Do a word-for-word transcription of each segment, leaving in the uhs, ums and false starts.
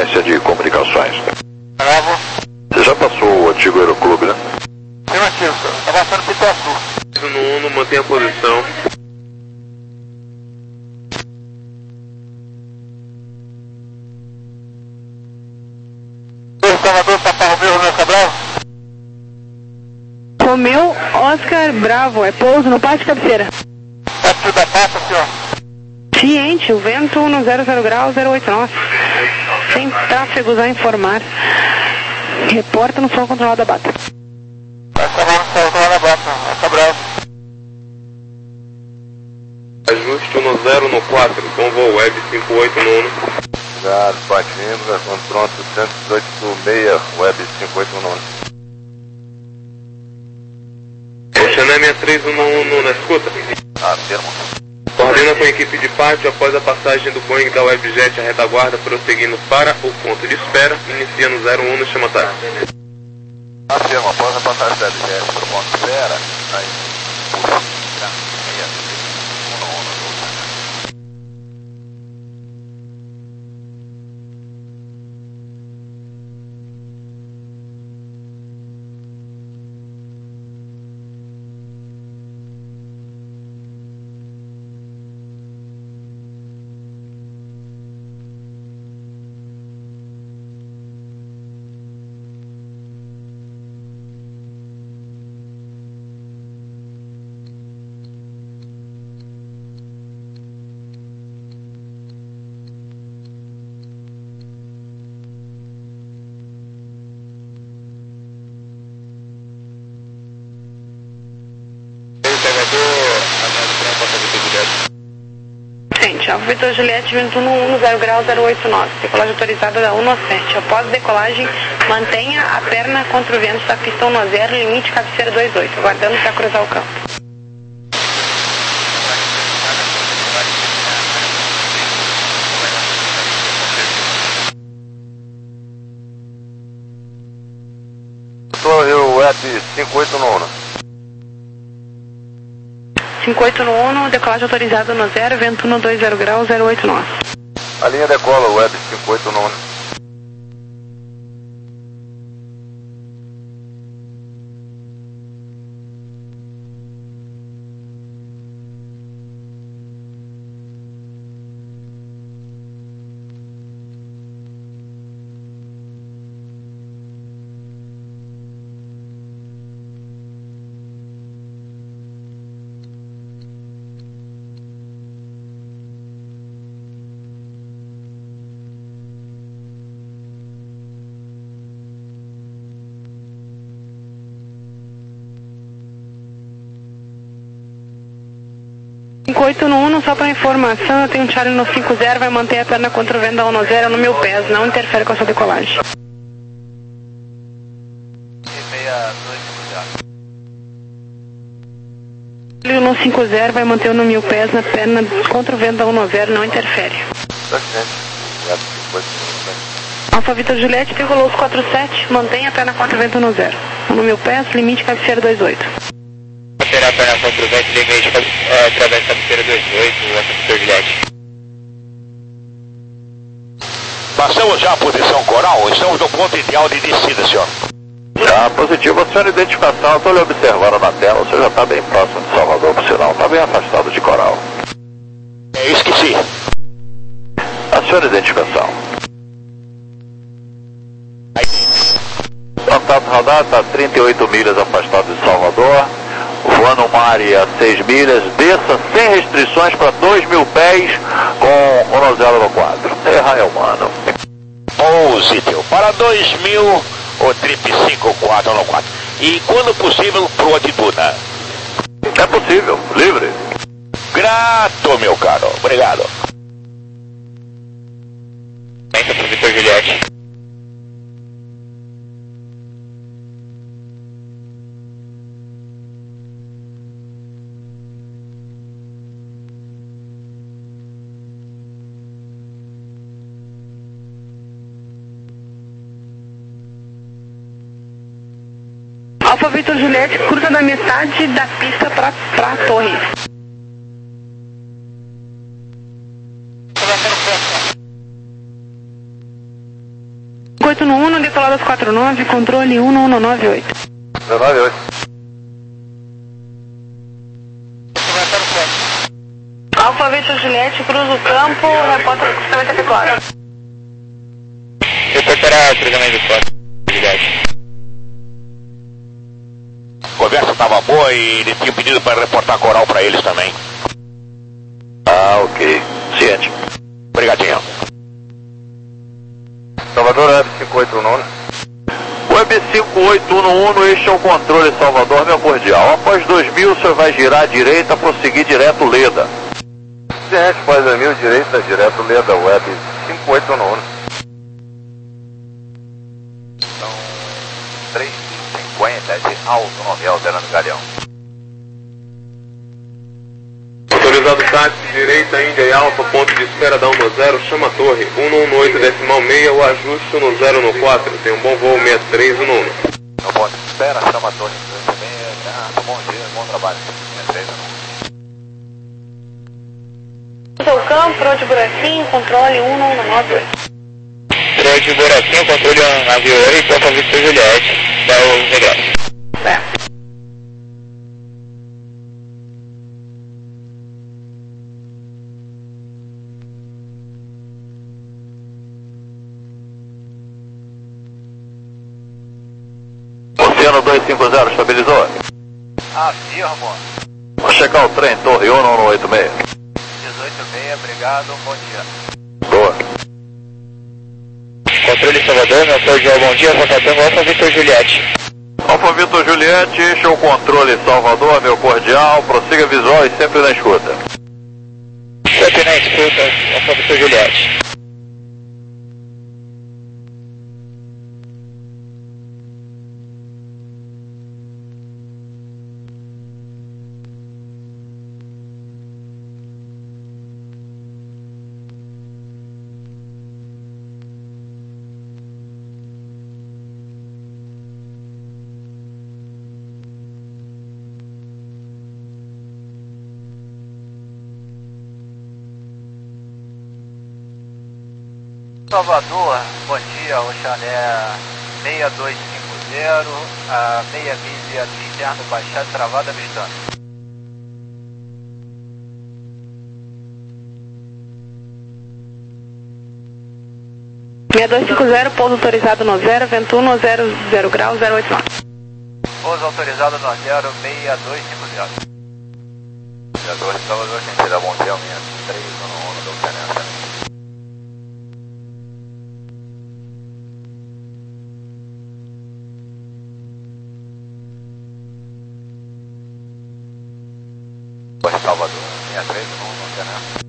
sequência de comunicações. Bravo. Você já passou o antigo Aeroclube, né? Afirmativo, tá passando Pituaçu. No Uno, mantenha a posição. Salvador, Papa Romeu, Romeu Cabral. Romeu, Oscar, Bravo, é pouso no pátio de cabeceira. Pátio da pasta, senhor. Ciente, o vento no zero zero grau, zero oito nove. Sem tráfegos a informar. Reporta no som controlado da bata. Vai acabar no som controlado da bata, vai Cabral. Ajuste no zero no quatro, com voo web cinquenta e oito no Uno. Obrigado, partindo, versão pronto, cento e dezoito seis, web cinquenta e oito no Uno. Xané sessenta e três no Uno, na escuta. Afirma. Coordena com a equipe de pátio após a passagem do Boeing da Webjet à retaguarda, prosseguindo para o ponto de espera, inicia no zero um no chama táxi. Afirma, após a passagem da Webjet para o ponto de espera, aí. Gente, Alfa Vitor Juliette, vento no um, zero grau, zero oito nove. Decolagem autorizada da um sete. Após decolagem, mantenha a perna contra o vento da pista um zero, limite cabeceira dois oito, aguardando para cruzar o campo. Eu web cinquenta e oito no Uno. cinquenta e oito no Uno, decolagem autorizada no zero, vento no dois zero grau, zero oito nove. A linha decola, web cinquenta e oito no Uno. cinquenta e oito no Uno, só para informação, eu tenho um Charlie no cinco zero, vai manter a perna contra o vento da um zero no meu pés, não interfere com a sua decolagem. Ele no cinco zero vai manter no mil pés na perna contra o vento da um zero, não interfere. Alfa Vitor Juliette, decolou os quatro sete, mantém a perna contra o vento no zero. No mil pés, limite cabeceira dois oito. Terá a perna contra o vento, limite é, através da cabeceira dois oito, Alfa Vitor Juliette. Passamos já a posição coral, estamos no ponto ideal de descida, senhor. Já positivo, a senhora identificação, eu estou lhe observando na tela, você já está bem próximo de Salvador, por sinal, está bem afastado de coral. É, esqueci. A senhora identificação. Contato radar, está trinta e oito milhas afastado de Salvador, voando uma área a seis milhas, desça sem restrições para dois mil pés com um zero no quatro. Errar é humano. Pouse, teu, para dois mil, o trip cinco quatro no quatro. E quando possível, pro altitude. É possível, livre. Grato, meu caro, obrigado. Alfa Vitor Juliette. Alfa Vitor Juliette, cruza da metade da pista para a torre. oito no um, decolado quatro nove, controle um um nove oito. um nove oito. Alfa Victor Juliette, cruza o campo, repórter do cruzamento efetuado. Reportará cruzamento do quatro, Juliette. A conversa estava boa e ele tinha pedido para reportar coral para eles também. Ah, ok. Ciente. Obrigadinho. Salvador, Web cinco oito um nove. Web cinco oito um um, este é o controle Salvador, meu cordial. Após dois mil, o senhor vai girar à direita, prosseguir direto Leda. Ciente, após dois mil, direita, direto Leda, Web cinco oito um nove. São três e cinquenta de Alto Nove, alterando Galeão. Autorizado táxi, direita, Índia e Alfa, ponto de espera da um zero, chama a torre, um um oito decimal seis, o ajuste um zero no quatro, tem um bom voo sessenta e três um um. No ponto de espera, chama a torre também, ah, bom dia, bom trabalho, sessenta e três um um. Cruza o campo, pro de buraquinho, controle um um nove oito. Pro de buraquinho, controle um nove oito, Alfa Victor Juliette, dá o regresso. É. Oceano dois cinco zero, estabilizou? Afirmo. Vou checar o trem, torre um um oito seis. dezoito seis, obrigado, bom dia. Boa. Controle Salvador, meu cordial, bom dia, Rotatango Alfa Victor Juliette. Alfa Vitor Juliette, este é o controle Salvador, meu cordial, prossiga visual e sempre na escuta. Sempre na escuta, Alfa Victor Juliette. Salvador, bom dia, Oxané seis dois cinco zero, a meia milha interno baixado, travada, avistando. seis dois cinco zero, pouso autorizado no zero, vento um, zero zero grau, zero oito nove. Pouso autorizado no zero, seis dois cinco zero. seis dois, Salvador, sentido, bom dia, sessenta e três um um, do Oceano. Salvador, sessenta e três um um, do Oceano.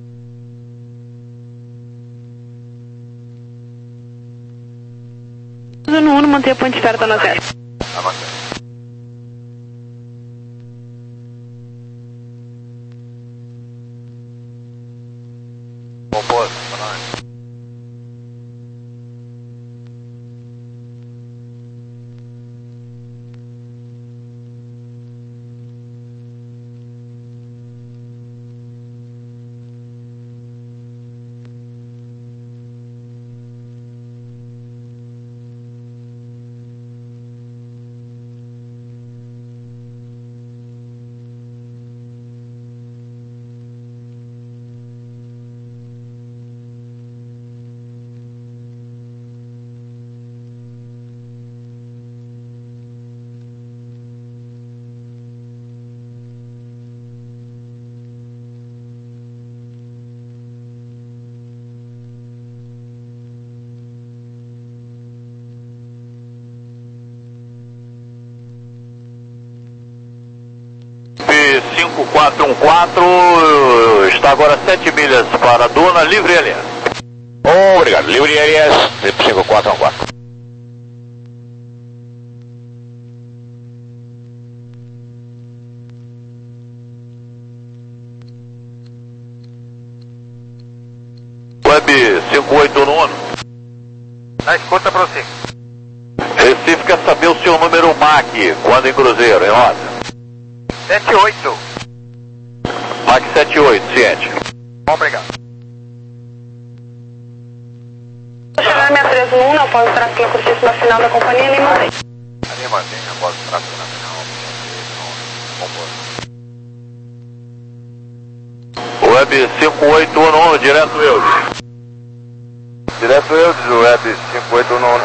No um, manter a ponte de espera, tá na zero. Tá mantendo. Compôs, tá nós. cinco quatro um quatro, está agora sete milhas para Duna, livre L S. Obrigado, livre L S, cinco quatro um quatro. Web cinco oito um um. Na escuta, prossiga. Recife quer saber o seu número M A C quando em cruzeiro, em rota. sete oito. M A C setenta e oito, ciente. Obrigado. Vou chegar na minha três três um um, após o tráfego pela curtíssima final da companhia, Lima seis. Ali mantém após o tráfego na final. Web cinco oito um um, direto Eudes. Direto Eudes, Web cinco oito um um.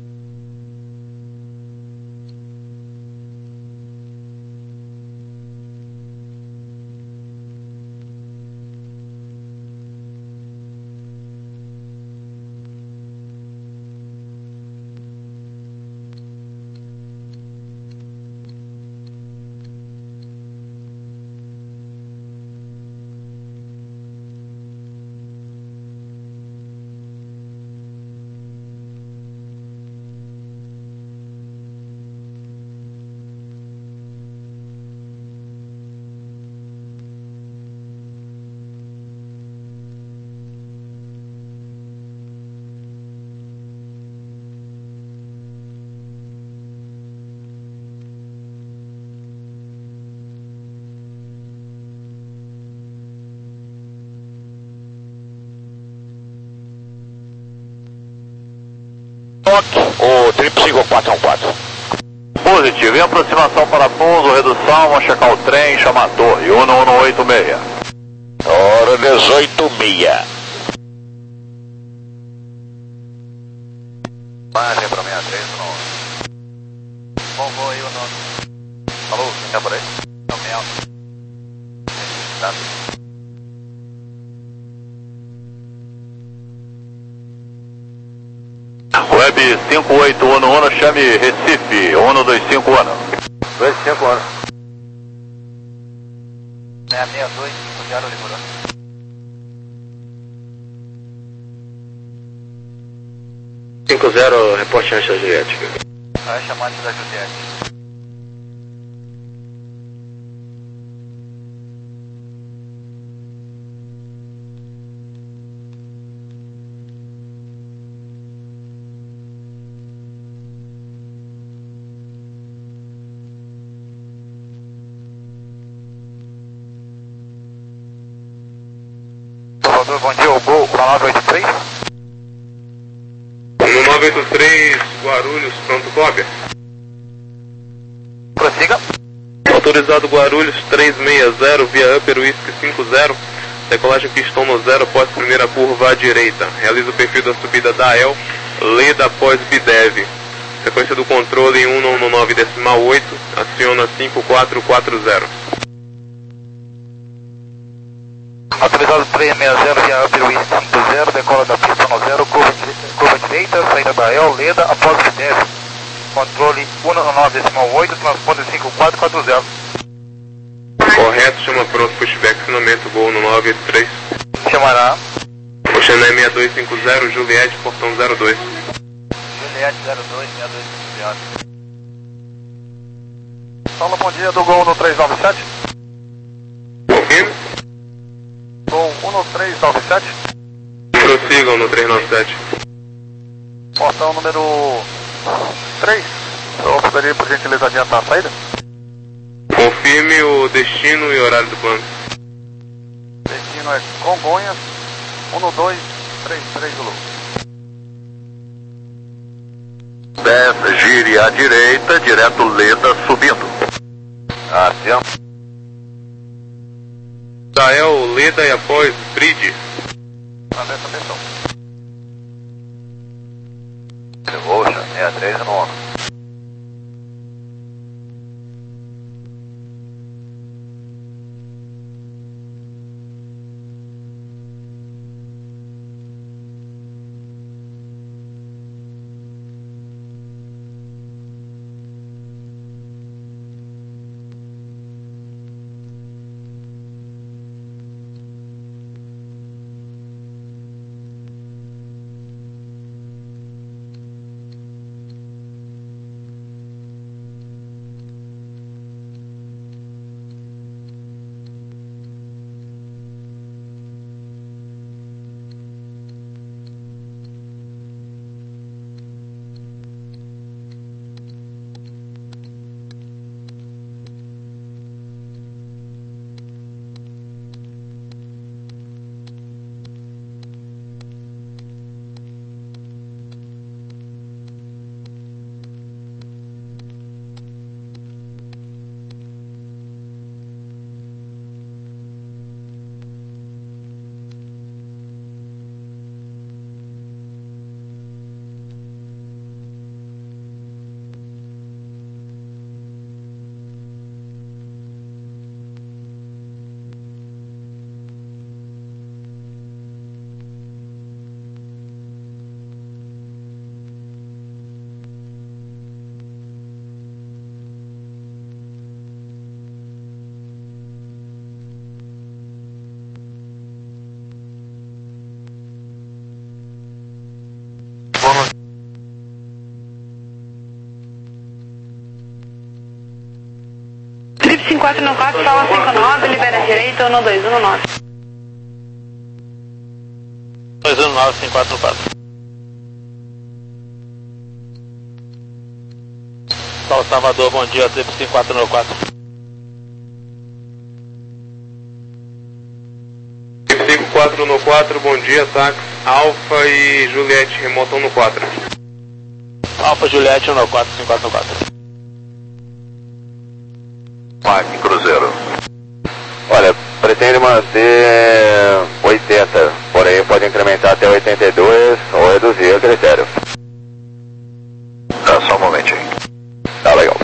O triplo cinco quatro um quatro. Positivo, em aproximação para pouso, redução, vamos checar o trem, chama a torre, um um oito seis. Hora dezoito e meia. Margem para sessenta e três um um. Bom voo aí o nome. Alô, quem tá por aí? É o Mel. Tá. Web cinco oito um um, chame Recife, um dois cinco um. dois cinco anos. seis seis dois cinco zero, Limurão. cinco zero, reporte antes da Juliette. Vai chamar antes da Juliette. Salvador, bom dia, o Gol nove oito três. No nove oito três, Guarulhos, pronto, cópia. Prossiga. Autorizado Guarulhos três seis zero, via Upper Whisky cinco zero. Decolagem pistão no zero após primeira curva à direita. Realiza o perfil da subida da E L, Leda após Bidev. Sequência do controle em um um nove decimal oito, aciona cinco quatro quatro zero. Autorizado três seis zero via Upper Whisky cinco zero, decola da pista no zero, curva, curva direita, saída da E L, Leda após Bidev. Controle um um nove decimal oito, transponder cinco quatro quatro zero. Correto, chama pronto, pushback, acionamento, Gol no nove oito três. Chamará. O Xané seis dois cinco zero, Juliette, portão zero dois. Juliette zero dois, seis dois cinco zero. Fala, bom dia, do Gol no três nove sete. Confirme. Gol um no três nove sete. Prossigam no três nove sete. Portão número três. Eu poderia, por gentileza, adiantar a saída? Confirme o destino e horário do plano. Destino é Congonhas, um dois três três Zulu. Desce, gire à direita, direto Leda subindo. Atenção. Dael, Leda e após Bridge. Atenção, atenção. Roxa, seis três nove. quatro no quatro, fala cinco nove, libera a direita, um dois um nove. dois um nove, cinco quatro quatro. Paulo Salvador, bom dia, triplo cinco quatro no quatro. cinco quatro no quatro, bom dia, táxi, Alfa e Juliette, remotão no quatro. Alfa, Juliette, um no quatro, cinco quatro no quatro. Mike, Cruzeiro. Olha, pretende manter oitenta, porém pode incrementar até oitenta e dois ou reduzir a critério. Tá, só um momentinho. Tá legal.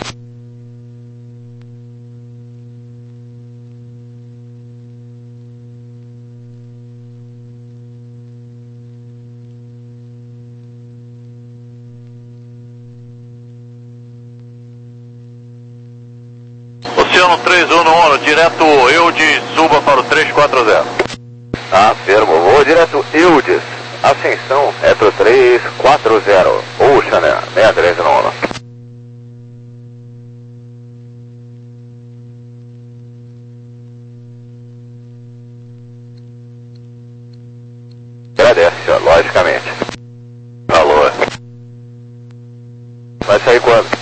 Oceano três um no direto Eudes, suba para o três quatro zero. Afirmo, vou direto Eudes, ascensão é pro três quatro zero, Ocean seis três no. Agradece, logicamente. Alô. Vai sair quando?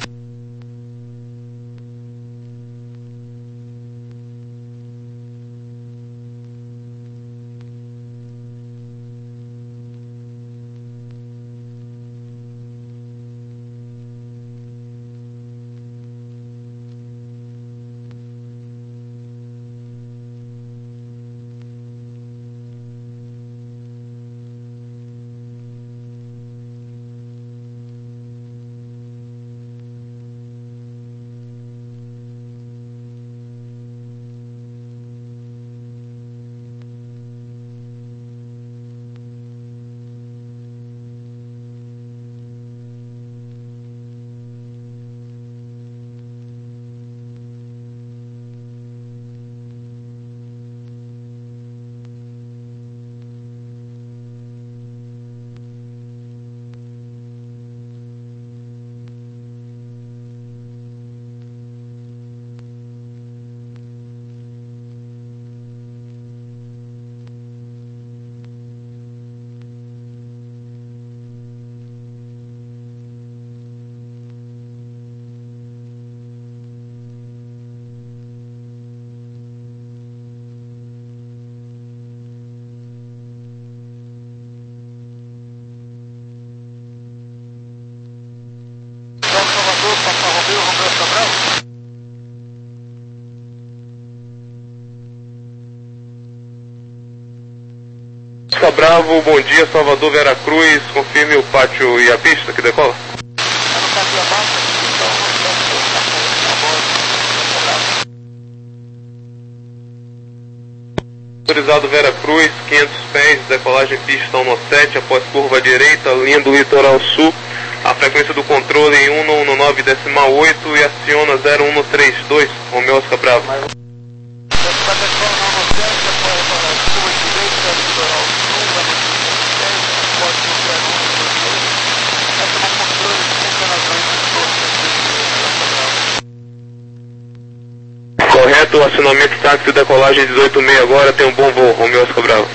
Oscar Bravo, bom dia, Salvador, Veracruz, confirme o pátio e a pista que decola. Autorizado Veracruz, quinhentos pés, decolagem pista um no sete, após curva direita, linha do litoral sul, a frequência do controle em um no nove decimal oito e aciona zero um no trinta e dois, Romeu Oscar Bravo. Correto, acionamento táxi decolagem dezoito e meia agora, tem um bom voo, Romeu Oscar Bravo.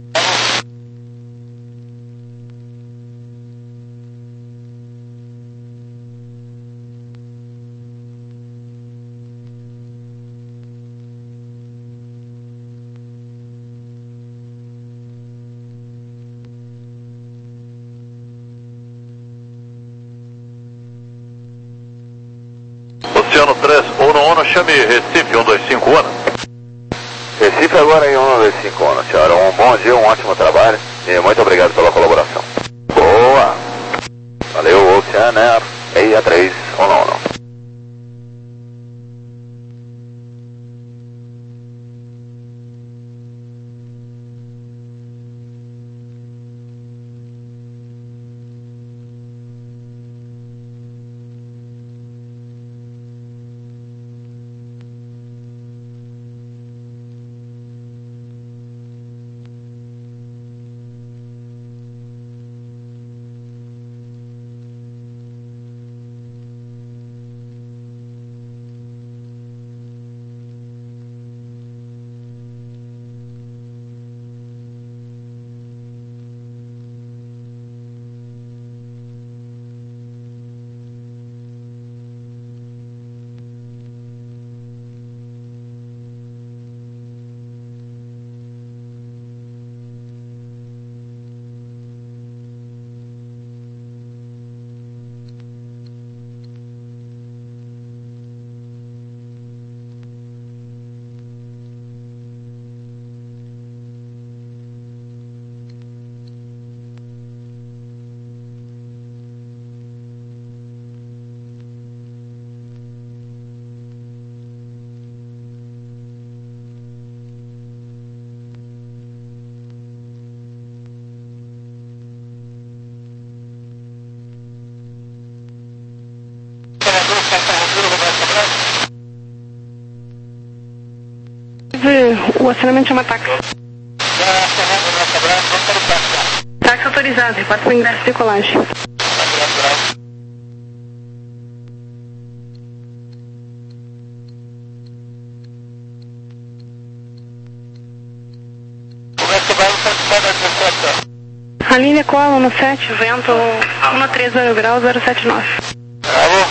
Oceano três um no chame Recife um dois cinco um. Recife agora em um dois cinco um, senhora. Um bom dia, um ótimo trabalho e muito obrigado pela colaboração. Boa! Valeu, Oceaner seis três um um. o acionamento chama táxi. Táxi autorizado, repórter para ingresso de decolagem. A linha decola no sete, vento um três zero grau zero sete nove. Alô?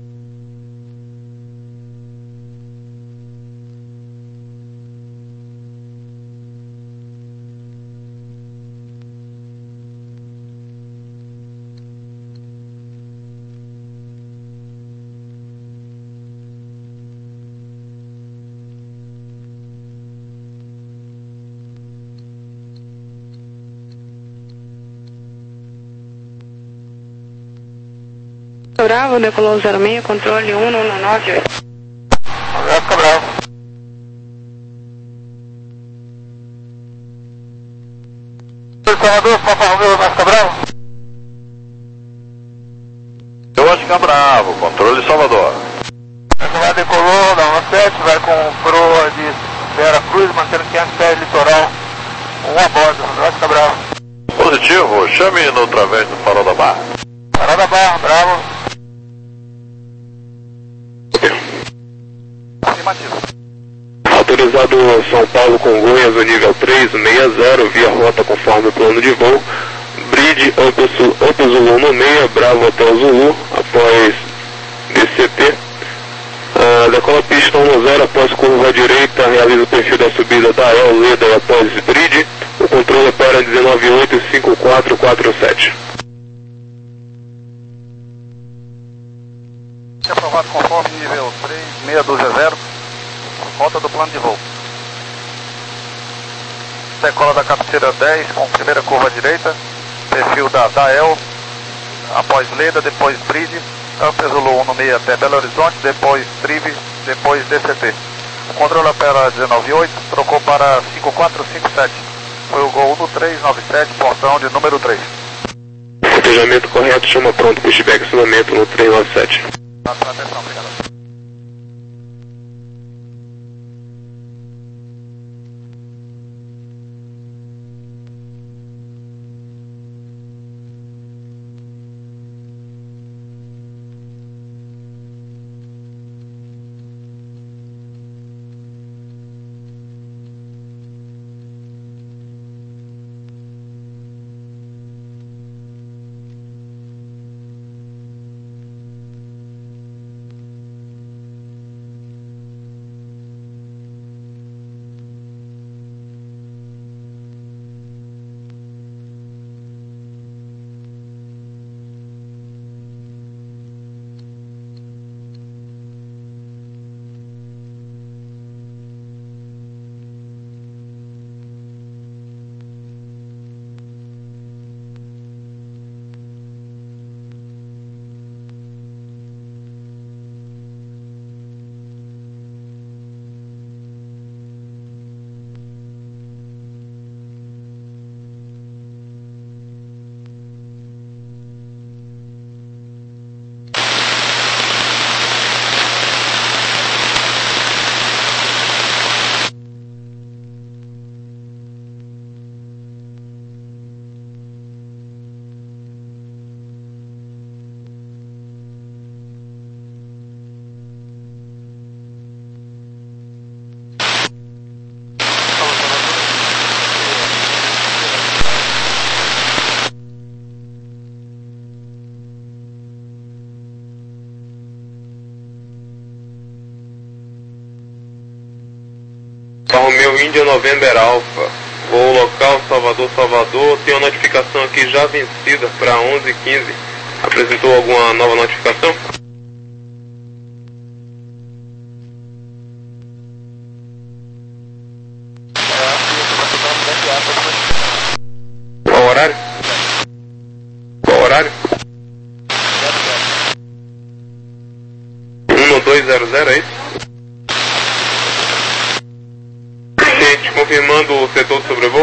Bravo, decolou zero seis, controle um um nove oito. Vasco Bravo. Salvador, Papa Romeu, Vasco Bravo. Oscar Bravo, controle Salvador. Vai decolou, da um sete, vai com proa de Vera Cruz, mantendo quinhentos pés litoral. Um a bordo, Vasco Bravo. Positivo, chame no través do Farol da Barra. Farol da Barra, Bravo. Autorizado São Paulo Congonhas, o nível três seis zero, via rota conforme o plano de voo. Bridge Opus Zulu no meia, Bravo Hotel Zulu, após D C T. Uh, decola pista um zero, após curva à direita, realiza o perfil da subida da El Leda e após Bridge. O controle opera dezenove oito cinco quatro quatro sete. Aprovado conforme nível três seis dois zero, volta do plano de voo. Decola da cabeceira dez com primeira curva à direita, perfil da Dael, após Leda, depois Bridge, Upper Zulu um no meio até Belo Horizonte, depois Trive, depois D C T. O controle opera dezenove oito, trocou para cinco quatro cinco sete. Foi o gol um três nove sete, portão de número três. Cotejamento correto, chama pronto, pushback acionamento no três nove sete. Atenção, obrigado. Romeu Índia November Alpha, voo local Salvador, Salvador, tem uma notificação aqui já vencida para onze e quinze. Apresentou alguma nova notificação? Qual horário? Qual horário? um dois zero zero, é isso? Confirmando o setor de sobrevoo.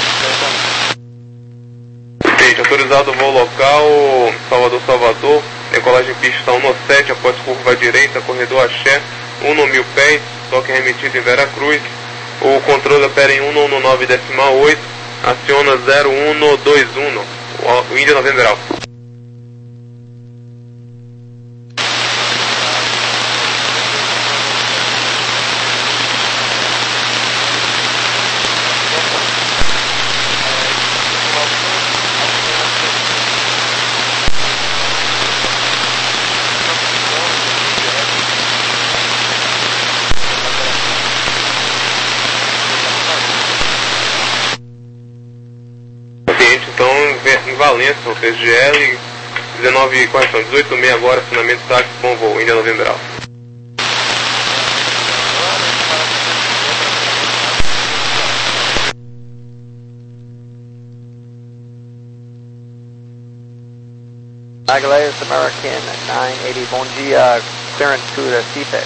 Gente, autorizado o voo local Salvador, Salvador, decolagem pista um no sete, após curva à direita, corredor Axé, um no mil pés, toque remetido em Veracruz. O controle opera em um no nove decimal oito, aciona zero um no dois um, o Índia Novembro Alfa. Então, em Valença, o P G L, dezenove, correção, dezoito e meia agora, acionamento táxi, bom voo, Índia Novembro Alfa. Aguilera, American nine eighty, bom dia, clearance to Recife.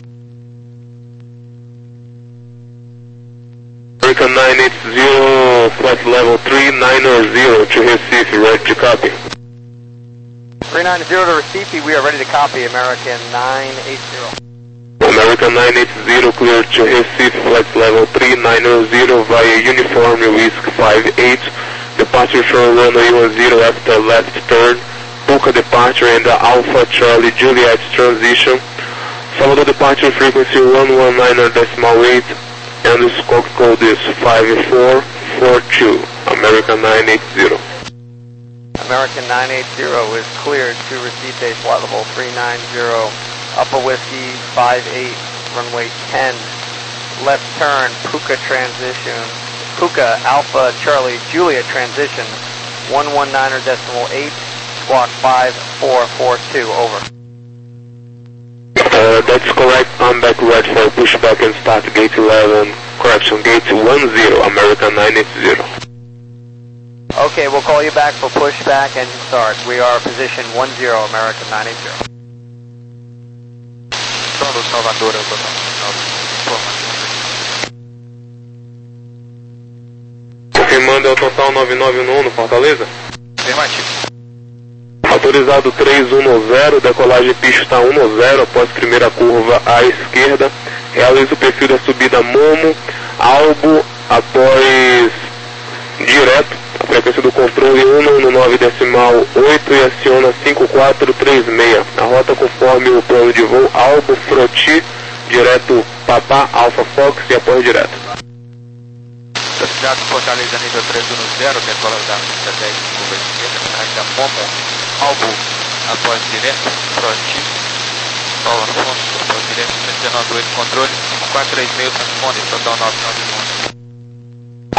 American nine eighty, flight level three nine zero to Recife, ready to copy. three nine zero to Recife, we are ready to copy, American nine eighty. American nine eighty, clear to Recife, flight level three nine zero via Uniform Whiskey five eight, departure from runway one zero after left turn, Puka departure and Alpha Charlie Juliet transition, Salvador departure frequency one one nine decimal eight, and the scope code is five four four two, American nine eighty. American nine eighty is cleared to Recife, flight level three nine zero, Upper Whiskey five eight, runway ten, left turn, Puka transition, Puka Alpha Charlie Juliet transition, one one nine decimal eight, squawk five four four two, over. Uh, that's correct, I'm back right for pushback and start gate eleven, correction, gate one zero, American nine eighty. Okay, we'll call you back for pushback and start. We are position one zero, American nine eighty. Solo Salvador, confirmando é o total nove nove um no Fortaleza? Afirmativo. Autorizado três um zero, decolagem pista um zero, após primeira curva à esquerda, realiza o perfil da subida Momo, Albo, após direto, a frequência do controle um no nove decimal oito e aciona cinco quatro três seis, a rota conforme o plano de voo Albo, Froti, direto Papá, Alpha Fox e após direto. Autorizado Fortaleza nível três um zero, decola da pista dez, curva esquerda, carga Momo, Albo, após direto, Froti, Paulo Afonso, após direto, cento e dezenove, controle, cinco quatro três seis, responde, total nove nove um.